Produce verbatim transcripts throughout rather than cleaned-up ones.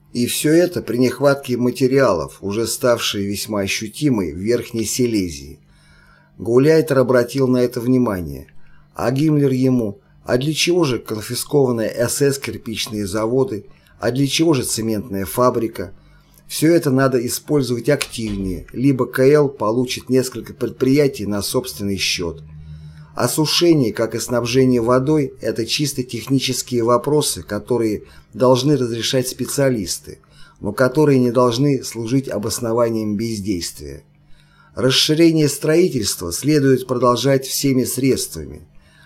И все это при нехватке материалов, уже ставшей весьма ощутимой в Верхней Силезии. Гауляйтер обратил на это внимание, а Гиммлер ему: а для чего же конфискованные эс эс кирпичные заводы, а для чего же цементная фабрика? Все это надо использовать активнее, либо ка эл получит несколько предприятий на собственный счет. Осушение, как и снабжение водой, это чисто технические вопросы, которые должны разрешать специалисты, но которые не должны служить обоснованием бездействия. Расширение строительства следует продолжать всеми средствами.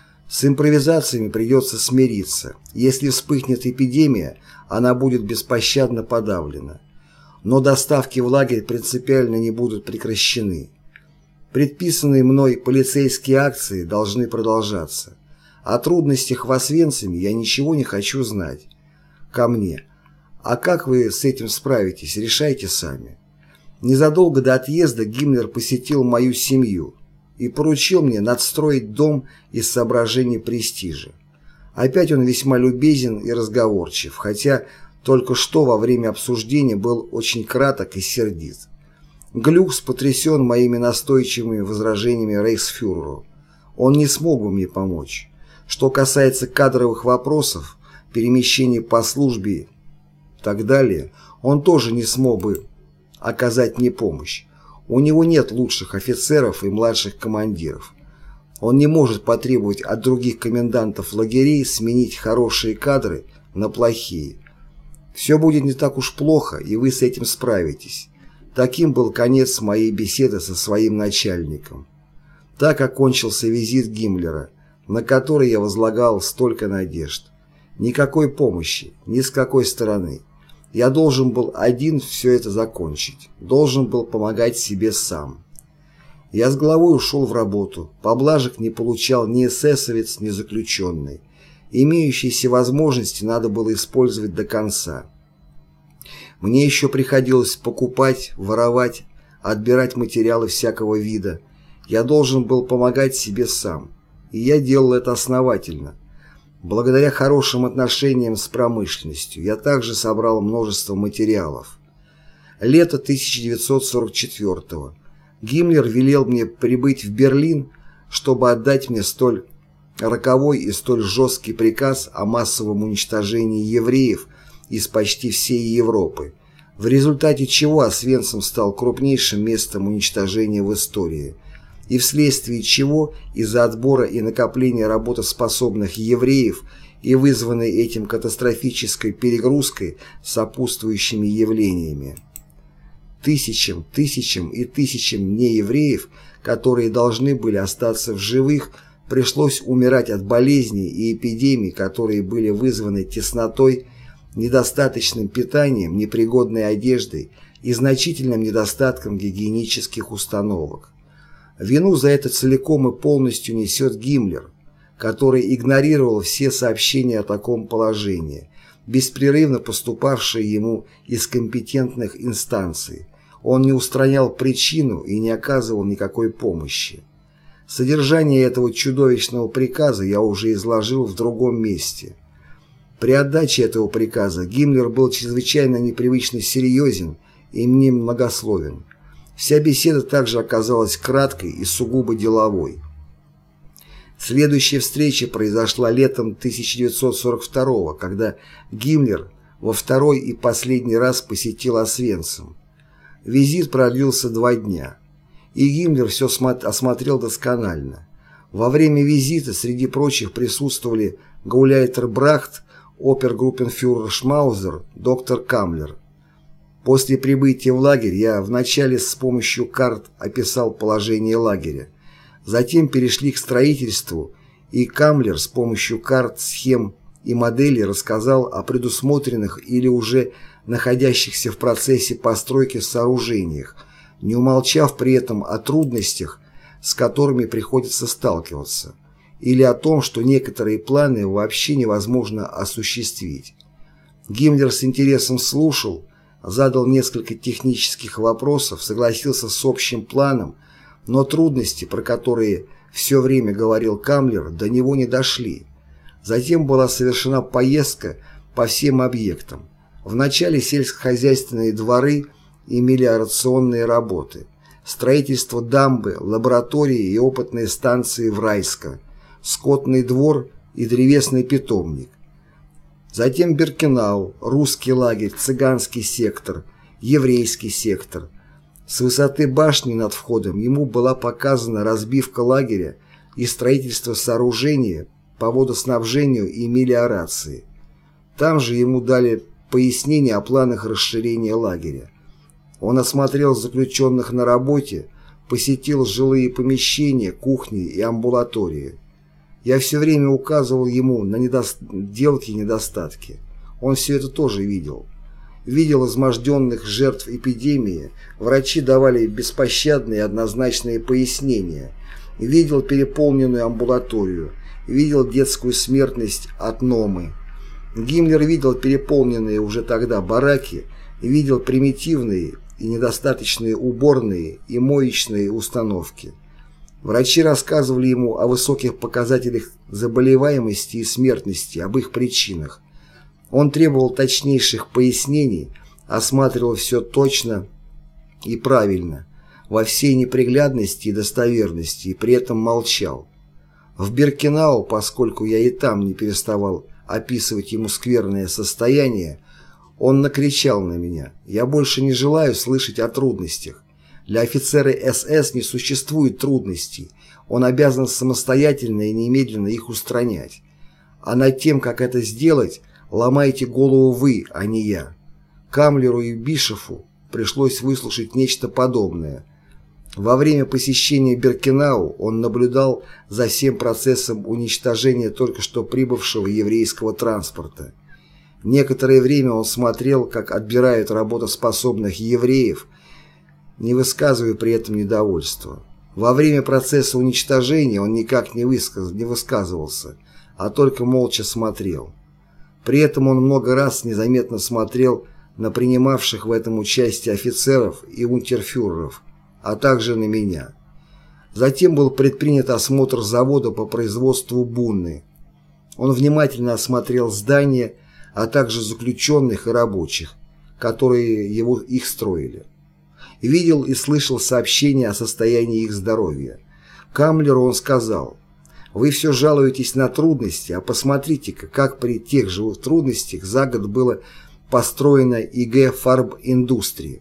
С импровизациями придется смириться. Если вспыхнет эпидемия, она будет беспощадно подавлена. Но доставки в лагерь принципиально не будут прекращены. Предписанные мной полицейские акции должны продолжаться. О трудностях в Освенциме я ничего не хочу знать. Ко мне. А как вы с этим справитесь, решайте сами. Незадолго до отъезда Гиммлер посетил мою семью и поручил мне надстроить дом из соображений престижа. Опять он весьма любезен и разговорчив, хотя только что во время обсуждения был очень краток и сердит. Глюкс потрясен моими настойчивыми возражениями рейхсфюреру. Он не смог бы мне помочь. Что касается кадровых вопросов, перемещений по службе и так далее, он тоже не смог бы оказать мне помощь. У него нет лучших офицеров и младших командиров. Он не может потребовать от других комендантов лагерей сменить хорошие кадры на плохие. Все будет не так уж плохо, и вы с этим справитесь. Таким был конец моей беседы со своим начальником. Так окончился визит Гиммлера, на который я возлагал столько надежд. Никакой помощи, ни с какой стороны. Я должен был один все это закончить, должен был помогать себе сам. Я с головой ушел в работу, поблажек не получал ни эсэсовец, ни заключенный. Имеющиеся возможности надо было использовать до конца. Мне еще приходилось покупать, воровать, отбирать материалы всякого вида. Я должен был помогать себе сам, и я делал это основательно. Благодаря хорошим отношениям с промышленностью я также собрал множество материалов. Лето тысяча девятьсот сорок четвёртого. Гиммлер велел мне прибыть в Берлин, чтобы отдать мне столь роковой и столь жесткий приказ о массовом уничтожении евреев из почти всей Европы, в результате чего Освенцим стал крупнейшим местом уничтожения в истории, и вследствие чего из-за отбора и накопления работоспособных евреев и вызванной этим катастрофической перегрузкой сопутствующими явлениями. Тысячам, тысячам и тысячам неевреев, которые должны были остаться в живых, пришлось умирать от болезней и эпидемий, которые были вызваны теснотой, недостаточным питанием, непригодной одеждой и значительным недостатком гигиенических установок. Вину за это целиком и полностью несет Гиммлер, который игнорировал все сообщения о таком положении, беспрерывно поступавшие ему из компетентных инстанций. Он не устранял причину и не оказывал никакой помощи. Содержание этого чудовищного приказа я уже изложил в другом месте. При отдаче этого приказа Гиммлер был чрезвычайно непривычно серьезен и немногословен. Вся беседа также оказалась краткой и сугубо деловой. Следующая встреча произошла летом тысяча девятьсот сорок второго, когда Гиммлер во второй и последний раз посетил Освенцим. Визит продлился два дня, и Гиммлер все осмотрел досконально. Во время визита среди прочих присутствовали гауляйтер Брахт, опергруппенфюрер Шмаузер, доктор Каммлер. После прибытия в лагерь я вначале с помощью карт описал положение лагеря. Затем перешли к строительству, и Каммлер с помощью карт, схем и моделей рассказал о предусмотренных или уже находящихся в процессе постройки сооружениях, не умолчав при этом о трудностях, с которыми приходится сталкиваться, или о том, что некоторые планы вообще невозможно осуществить. Гиммлер с интересом слушал, задал несколько технических вопросов, согласился с общим планом, но трудности, про которые все время говорил Каммлер, до него не дошли. Затем была совершена поездка по всем объектам. Вначале сельскохозяйственные дворы и мелиорационные работы, строительство дамбы, лаборатории и опытные станции в Райско, скотный двор и древесный питомник. Затем Биркенау, русский лагерь, цыганский сектор, еврейский сектор. С высоты башни над входом ему была показана разбивка лагеря и строительство сооружения по водоснабжению и мелиорации. Там же ему дали пояснение о планах расширения лагеря. Он осмотрел заключенных на работе, посетил жилые помещения, кухни и амбулатории. Я все время указывал ему на недоделки и недостатки. Он все это тоже видел. Видел изможденных жертв эпидемии, врачи давали беспощадные и однозначные пояснения. Видел переполненную амбулаторию, видел детскую смертность от номы. Гиммлер видел переполненные уже тогда бараки, видел примитивные и недостаточные уборные и моечные установки. Врачи рассказывали ему о высоких показателях заболеваемости и смертности, об их причинах. Он требовал точнейших пояснений, осматривал все точно и правильно, во всей неприглядности и достоверности, и при этом молчал. В Биркенау, поскольку я и там не переставал описывать ему скверное состояние, он накричал на меня: «Я больше не желаю слышать о трудностях. Для офицера эс эс не существует трудностей, он обязан самостоятельно и немедленно их устранять. А над тем, как это сделать, ломаете голову вы, а не я». Каммлеру и Бишофу пришлось выслушать нечто подобное. Во время посещения Биркенау он наблюдал за всем процессом уничтожения только что прибывшего еврейского транспорта. Некоторое время он смотрел, как отбирают работоспособных евреев, не высказывая при этом недовольства. Во время процесса уничтожения он никак не, высказ... не высказывался, а только молча смотрел. При этом он много раз незаметно смотрел на принимавших в этом участие офицеров и унтерфюреров, а также на меня. Затем был предпринят осмотр завода по производству бунны. Он внимательно осмотрел здание, а также заключенных и рабочих, которые его, их строили. Видел и слышал сообщения о состоянии их здоровья. Каммлеру он сказал: «Вы все жалуетесь на трудности, а посмотрите-ка, как при тех же трудностях за год было построено и гэ Фарбиндустрии».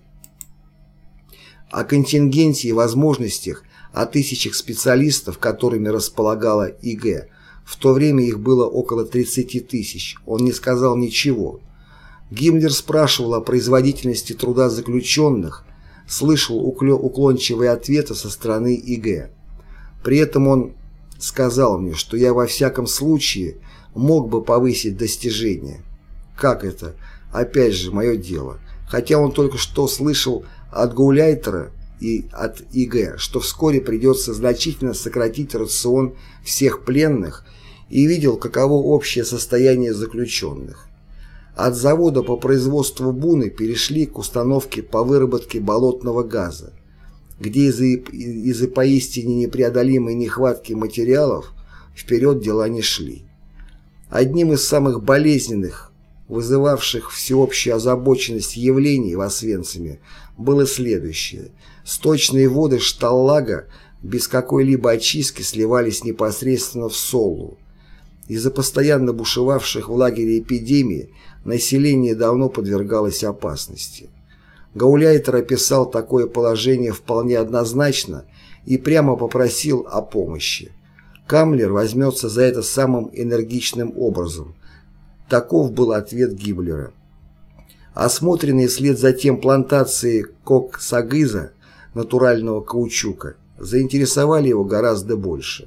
О контингенте и возможностях, о тысячах специалистов, которыми располагала и гэ, в то время их было около тридцати тысяч, он не сказал ничего. Гиммлер спрашивал о производительности труда заключенных, слышал уклончивые ответы со стороны и гэ. При этом он сказал мне, что я во всяком случае мог бы повысить достижения. Как это? Опять же, мое дело. Хотя он только что слышал от Гауляйтера и от и гэ, что вскоре придется значительно сократить рацион всех пленных, и видел, каково общее состояние заключенных. От завода по производству буны перешли к установке по выработке болотного газа, где из-за из-за поистине непреодолимой нехватки материалов вперед дела не шли. Одним из самых болезненных, вызывавших всеобщую озабоченность явлений в Освенциме, было следующее. Сточные воды Шталлага без какой-либо очистки сливались непосредственно в Соллу. Из-за постоянно бушевавших в лагере эпидемии население давно подвергалось опасности. Гауляйтер описал такое положение вполне однозначно и прямо попросил о помощи. Каммлер возьмется за это самым энергичным образом. Таков был ответ Гиммлера. Осмотренные вслед за тем плантации коксагыза, натурального каучука, заинтересовали его гораздо больше.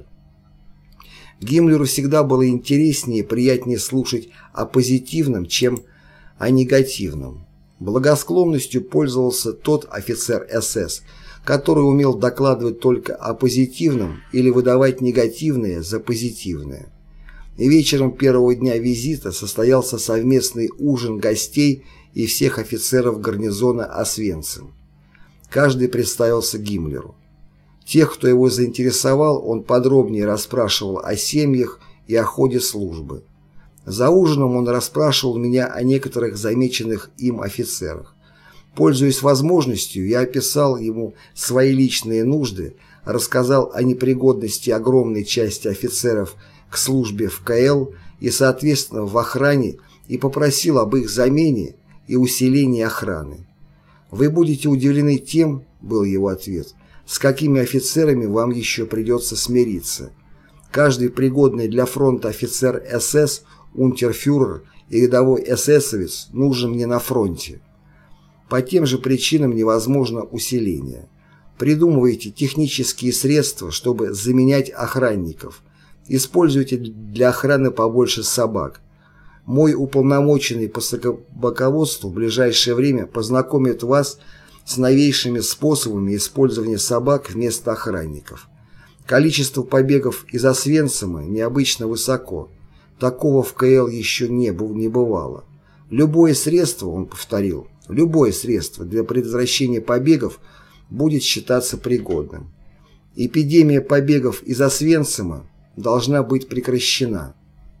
Гиммлеру всегда было интереснее и приятнее слушать о позитивном, чем о негативном. Благосклонностью пользовался тот офицер эс эс, который умел докладывать только о позитивном или выдавать негативное за позитивное. И вечером первого дня визита состоялся совместный ужин гостей и всех офицеров гарнизона Освенцим. Каждый представился Гиммлеру. Тех, кто его заинтересовал, он подробнее расспрашивал о семьях и о ходе службы. За ужином он расспрашивал меня о некоторых замеченных им офицерах. Пользуясь возможностью, я описал ему свои личные нужды, рассказал о непригодности огромной части офицеров к службе в ка эл и, соответственно, в охране, и попросил об их замене и усилении охраны. «Вы будете удивлены тем, — был его ответ, — с какими офицерами вам еще придется смириться. Каждый пригодный для фронта офицер эс эс, унтерфюрер и рядовой эсэсовец нужен мне на фронте. По тем же причинам невозможно усиление. Придумывайте технические средства, чтобы заменять охранников. Используйте для охраны побольше собак. Мой уполномоченный по собаководству в ближайшее время познакомит вас с новейшими способами использования собак вместо охранников. Количество побегов из Освенцима необычно высоко. Такого в ка эл еще не, не бывало. Любое средство, он повторил, любое средство для предотвращения побегов будет считаться пригодным. Эпидемия побегов из Освенцима должна быть прекращена.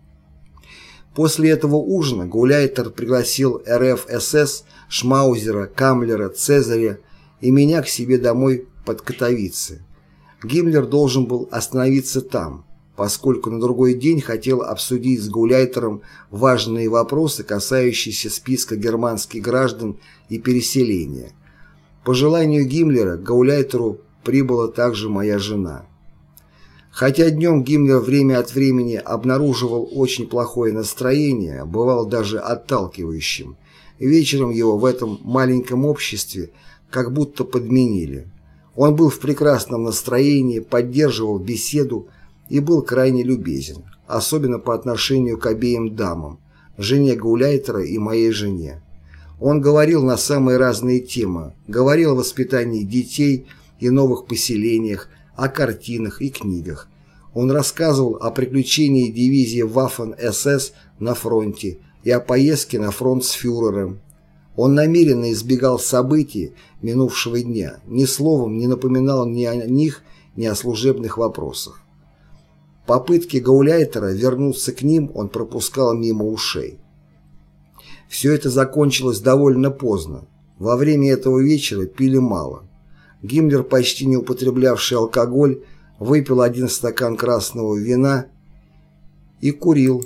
После этого ужина Гауляйтер пригласил эр эф эс эс, Шмаузера, Каммлера, Цезаря и меня к себе домой под Катовице. Гиммлер должен был остановиться там, поскольку на другой день хотел обсудить с Гауляйтером важные вопросы, касающиеся списка германских граждан и переселения. По желанию Гиммлера к Гауляйтеру прибыла также моя жена. Хотя днем Гиммлер время от времени обнаруживал очень плохое настроение, бывал даже отталкивающим, вечером его в этом маленьком обществе как будто подменили. Он был в прекрасном настроении, поддерживал беседу и был крайне любезен, особенно по отношению к обеим дамам, жене Гауляйтера и моей жене. Он говорил на самые разные темы, говорил о воспитании детей и новых поселениях, о картинах и книгах. Он рассказывал о приключении дивизии Waffen-эс эс на фронте и о поездке на фронт с фюрером. Он намеренно избегал событий минувшего дня, ни словом не напоминал ни о них, ни о служебных вопросах. Попытки Гауляйтера вернуться к ним он пропускал мимо ушей. Все это закончилось довольно поздно. Во время этого вечера пили мало. Гиммлер, почти не употреблявший алкоголь, выпил один стакан красного вина и курил,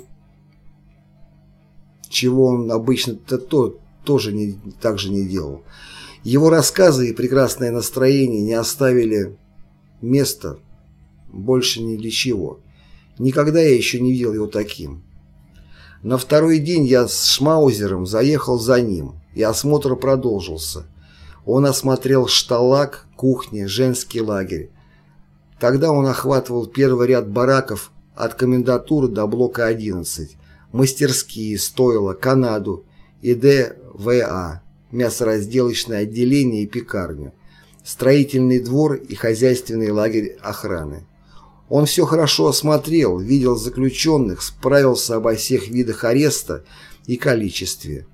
чего он обычно-то то, тоже не, так же не делал. Его рассказы и прекрасное настроение не оставили места больше ни для чего. Никогда я еще не видел его таким. На второй день я с Шмаузером заехал за ним, и осмотр продолжился. Он осмотрел шталаг, кухни, женский лагерь. Тогда он охватывал первый ряд бараков от комендатуры до блока одиннадцать, мастерские, стойла, Канаду и дэ вэ а, мясоразделочное отделение и пекарню, строительный двор и хозяйственный лагерь охраны. Он все хорошо осмотрел, видел заключенных, справился обо всех видах ареста и количестве.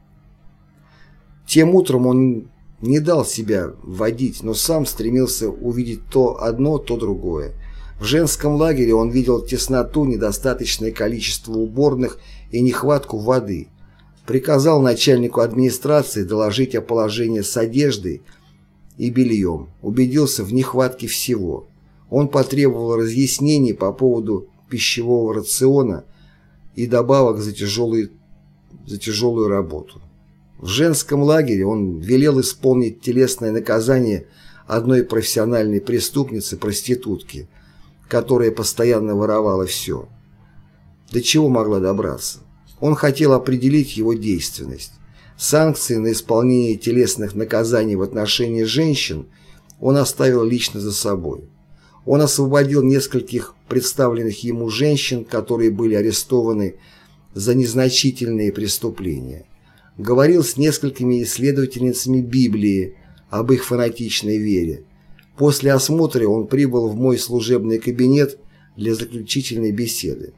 Тем утром он не дал себя водить, но сам стремился увидеть то одно, то другое. В женском лагере он видел тесноту, недостаточное количество уборных и нехватку воды. Приказал начальнику администрации доложить о положении с одеждой и бельем. Убедился в нехватке всего. Он потребовал разъяснений по поводу пищевого рациона и добавок за тяжелую, за тяжелую работу. В женском лагере он велел исполнить телесное наказание одной профессиональной преступницы-проститутки, которая постоянно воровала все. До чего могла добраться? Он хотел определить его действенность. Санкции на исполнение телесных наказаний в отношении женщин он оставил лично за собой. Он освободил нескольких представленных ему женщин, которые были арестованы за незначительные преступления. Говорил с несколькими исследовательницами Библии об их фанатичной вере. После осмотра он прибыл в мой служебный кабинет для заключительной беседы.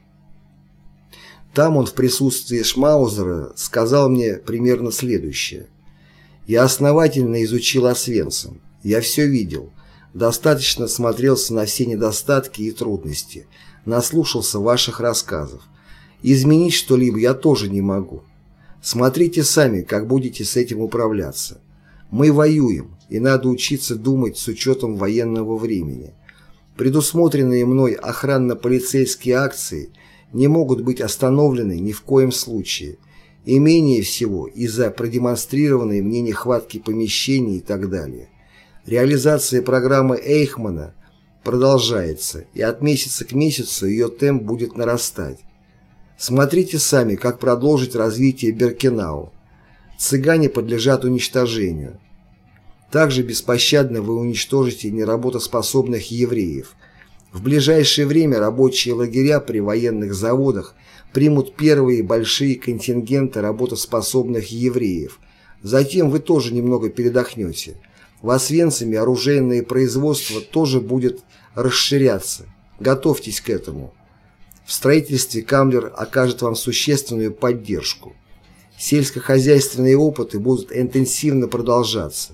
Там он в присутствии Шмаузера сказал мне примерно следующее. «Я основательно изучил Освенцим. Я все видел. Достаточно смотрелся на все недостатки и трудности. Наслушался ваших рассказов. Изменить что-либо я тоже не могу. Смотрите сами, как будете с этим управляться. Мы воюем, и надо учиться думать с учетом военного времени. Предусмотренные мной охранно-полицейские акции не могут быть остановлены ни в коем случае, и менее всего из-за продемонстрированной мне нехватки помещений и так далее. Реализация программы Эйхмана продолжается, и от месяца к месяцу ее темп будет нарастать. Смотрите сами, как продолжить развитие Биркенау. Цыгане подлежат уничтожению. Также беспощадно вы уничтожите неработоспособных евреев. В ближайшее время рабочие лагеря при военных заводах примут первые большие контингенты работоспособных евреев. Затем вы тоже немного передохнете. В Освенциме оружейное производство тоже будет расширяться. Готовьтесь к этому. В строительстве Каммлер окажет вам существенную поддержку. Сельскохозяйственные опыты будут интенсивно продолжаться.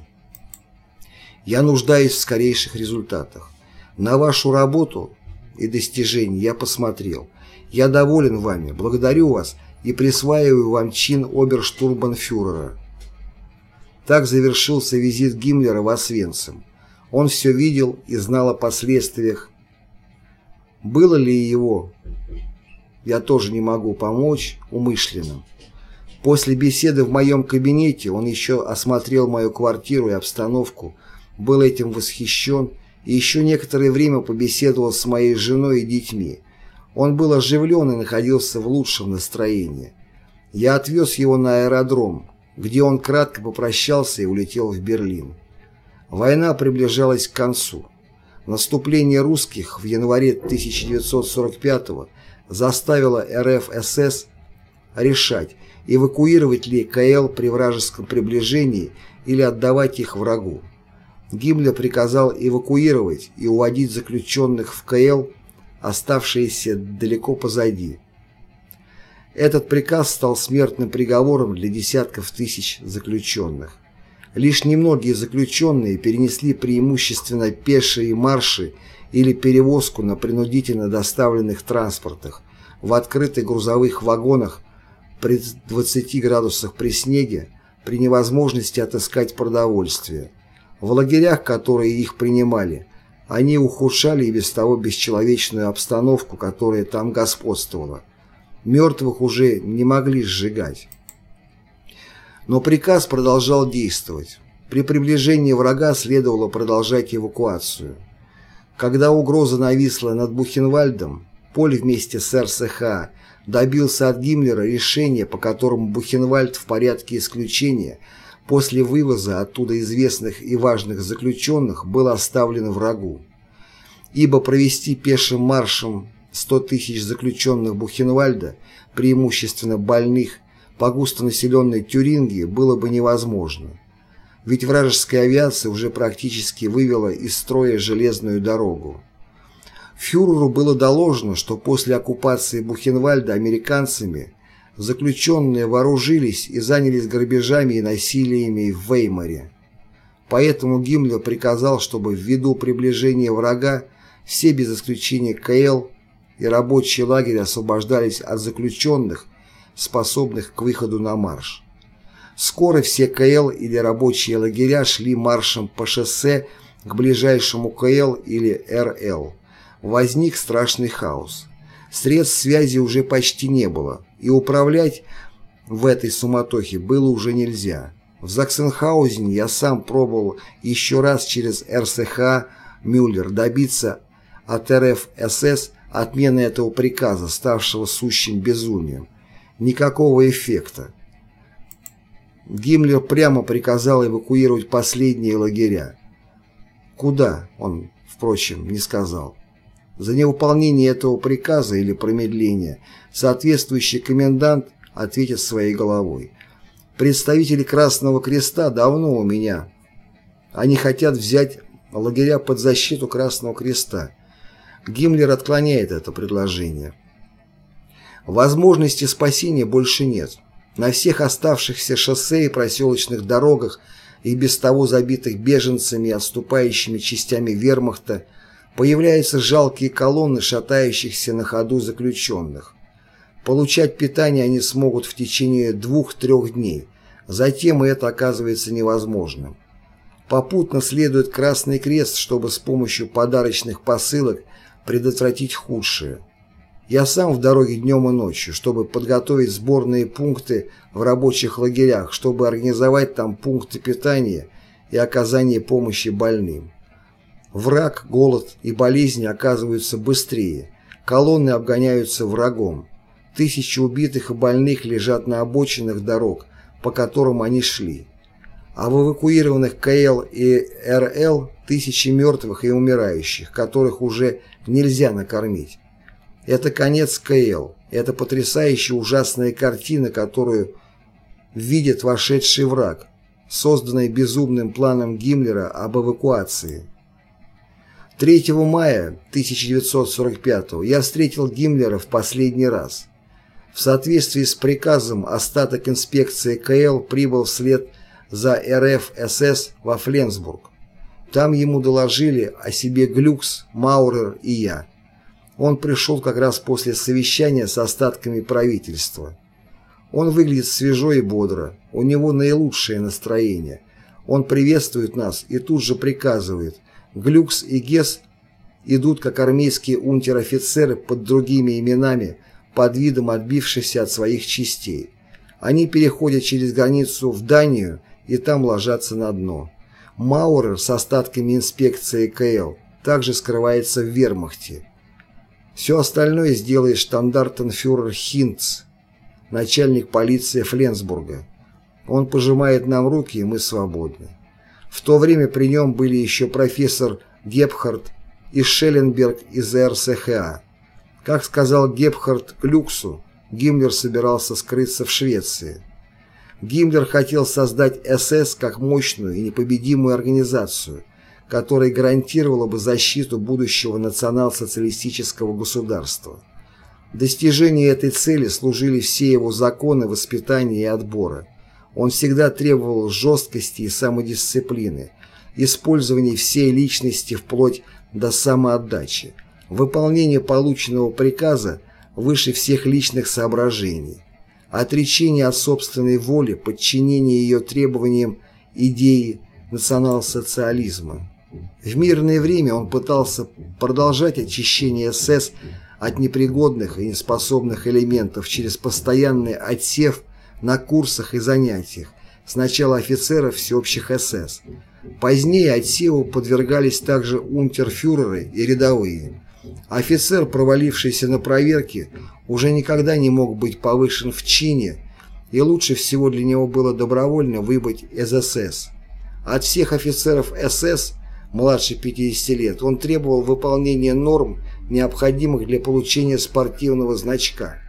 Я нуждаюсь в скорейших результатах. На вашу работу и достижения я посмотрел. Я доволен вами, благодарю вас и присваиваю вам чин оберштурмбанфюрера. Так завершился визит Гиммлера в Освенцим. Он все видел и знал о последствиях. Было ли его, я тоже не могу помочь, умышленным. После беседы в моем кабинете он еще осмотрел мою квартиру и обстановку, был этим восхищен и еще некоторое время побеседовал с моей женой и детьми. Он был оживлен и находился в лучшем настроении. Я отвез его на аэродром, где он кратко попрощался и улетел в Берлин. Война приближалась к концу. Наступление русских в январе тысяча девятьсот сорок пятого заставило эр эф эс эс решать, эвакуировать ли ка эл при вражеском приближении или отдавать их врагу. Гиммлер приказал эвакуировать и уводить заключенных в ка эл, оставшиеся далеко позади. Этот приказ стал смертным приговором для десятков тысяч заключенных. Лишь немногие заключенные перенесли преимущественно пешие марши или перевозку на принудительно доставленных транспортах в открытых грузовых вагонах при двадцати градусах при снеге, при невозможности отыскать продовольствие. В лагерях, которые их принимали, они ухудшали и без того бесчеловечную обстановку, которая там господствовала. Мертвых уже не могли сжигать. Но приказ продолжал действовать. При приближении врага следовало продолжать эвакуацию. Когда угроза нависла над Бухенвальдом, Поль вместе с эр эс ха добился от Гиммлера решения, по которому Бухенвальд в порядке исключения после вывоза оттуда известных и важных заключенных был оставлен врагу. Ибо провести пешим маршем сто тысяч заключенных Бухенвальда, преимущественно больных, по густонаселенной Тюрингии было бы невозможно. Ведь вражеская авиация уже практически вывела из строя железную дорогу. Фюреру было доложено, что после оккупации Бухенвальда американцами заключенные вооружились и занялись грабежами и насилиями в Веймаре. Поэтому Гиммлер приказал, чтобы ввиду приближения врага все без исключения ка эл и рабочий лагерь освобождались от заключенных, способных к выходу на марш. Скоро все ка эл или рабочие лагеря шли маршем по шоссе к ближайшему ка эл или эр эл. Возник страшный хаос. Средств связи уже почти не было, и управлять в этой суматохе было уже нельзя. В Заксенхаузене я сам пробовал еще раз через эр эс ха Мюллер добиться от эр эф эс эс отмены этого приказа, ставшего сущим безумием. Никакого эффекта. Гиммлер прямо приказал эвакуировать последние лагеря. Куда, он, впрочем, не сказал. За невыполнение этого приказа или промедление соответствующий комендант ответит своей головой. Представители Красного Креста давно у меня. Они хотят взять лагеря под защиту Красного Креста. Гиммлер отклоняет это предложение. Возможности спасения больше нет. На всех оставшихся шоссе и проселочных дорогах и без того забитых беженцами и отступающими частями вермахта появляются жалкие колонны шатающихся на ходу заключенных. Получать питание они смогут в течение двух-трех дней, затем и это оказывается невозможным. Попутно следует Красный Крест, чтобы с помощью подарочных посылок предотвратить худшее. Я сам в дороге днем и ночью, чтобы подготовить сборные пункты в рабочих лагерях, чтобы организовать там пункты питания и оказание помощи больным. Враг, голод и болезни оказываются быстрее, колонны обгоняются врагом. Тысячи убитых и больных лежат на обочинах дорог, по которым они шли. А в эвакуированных ка эл и эр эл тысячи мертвых и умирающих, которых уже нельзя накормить. Это конец ка эл. Это потрясающая ужасная картина, которую видит вошедший враг, созданная безумным планом Гиммлера об эвакуации. третьего мая тысяча девятьсот сорок пятого я встретил Гиммлера в последний раз. В соответствии с приказом остаток инспекции ка эл прибыл вслед за эр эф эс эс во Фленсбург. Там ему доложили о себе Глюкс, Маурер и я. Он пришел как раз после совещания с остатками правительства. Он выглядит свежо и бодро, у него наилучшее настроение. Он приветствует нас и тут же приказывает. Глюкс и Гесс идут как армейские унтер-офицеры под другими именами, под видом отбившихся от своих частей. Они переходят через границу в Данию и там ложатся на дно. Маурер с остатками инспекции ка эл также скрывается в вермахте. Все остальное сделает штандартенфюрер Хинц, начальник полиции Фленсбурга. Он пожимает нам руки, и мы свободны. В то время при нем были еще профессор Гепхард и Шелленберг из эр эс ха а. Как сказал Гепхард Глюксу, Гиммлер собирался скрыться в Швеции. Гиммлер хотел создать эс эс как мощную и непобедимую организацию, которая гарантировала бы защиту будущего национал-социалистического государства. Достижению этой цели служили все его законы воспитания и отбора. Он всегда требовал жесткости и самодисциплины, использования всей личности вплоть до самоотдачи, выполнения полученного приказа выше всех личных соображений, отречение от собственной воли, подчинение ее требованиям идеи национал-социализма. В мирное время он пытался продолжать очищение эс эс от непригодных и неспособных элементов через постоянный отсев на курсах и занятиях, сначала офицеров всеобщих эс эс. Позднее отсеву подвергались также унтерфюреры и рядовые. Офицер, провалившийся на проверке, уже никогда не мог быть повышен в чине, и лучше всего для него было добровольно выбыть из эс эс. От всех офицеров эс эс младше пятидесяти лет он требовал выполнения норм, необходимых для получения спортивного значка.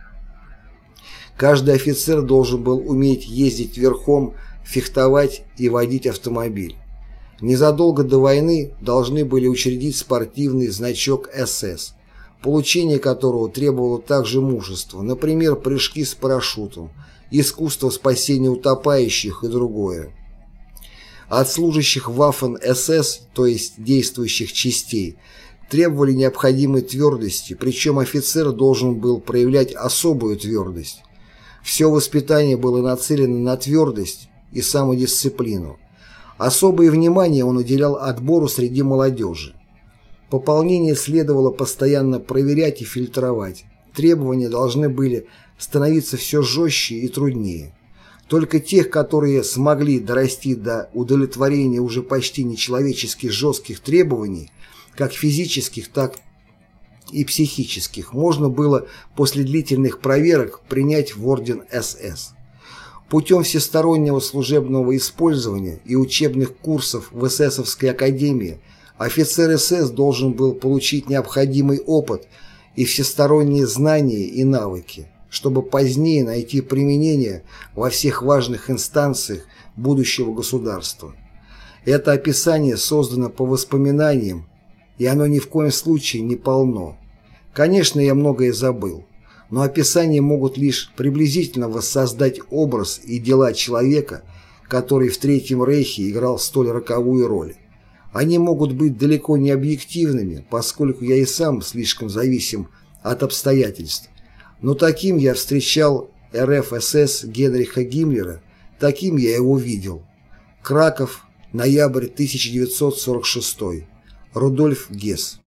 Каждый офицер должен был уметь ездить верхом, фехтовать и водить автомобиль. Незадолго до войны должны были учредить спортивный значок эс эс, получение которого требовало также мужества, например, прыжки с парашютом, искусство спасения утопающих и другое. От служащих Waffen-эс эс, то есть действующих частей, требовали необходимой твердости, причем офицер должен был проявлять особую твердость. Все воспитание было нацелено на твердость и самодисциплину. Особое внимание он уделял отбору среди молодежи. Пополнение следовало постоянно проверять и фильтровать. Требования должны были становиться все жестче и труднее. Только тех, которые смогли дорасти до удовлетворения уже почти нечеловечески жестких требований, как физических, так и психических, можно было после длительных проверок принять в орден эс эс. Путем всестороннего служебного использования и учебных курсов в эсэсовской академии офицер эс эс должен был получить необходимый опыт и всесторонние знания и навыки, чтобы позднее найти применение во всех важных инстанциях будущего государства. Это описание создано по воспоминаниям, и оно ни в коем случае не полно. Конечно, я многое забыл, но описания могут лишь приблизительно воссоздать образ и дела человека, который в Третьем Рейхе играл столь роковую роль. Они могут быть далеко не объективными, поскольку я и сам слишком зависим от обстоятельств, Но таким я встречал эр эф эс эс Генриха Гиммлера, таким я его видел. Краков, ноябрь тысяча девятьсот сорок шестой. Рудольф Гесс.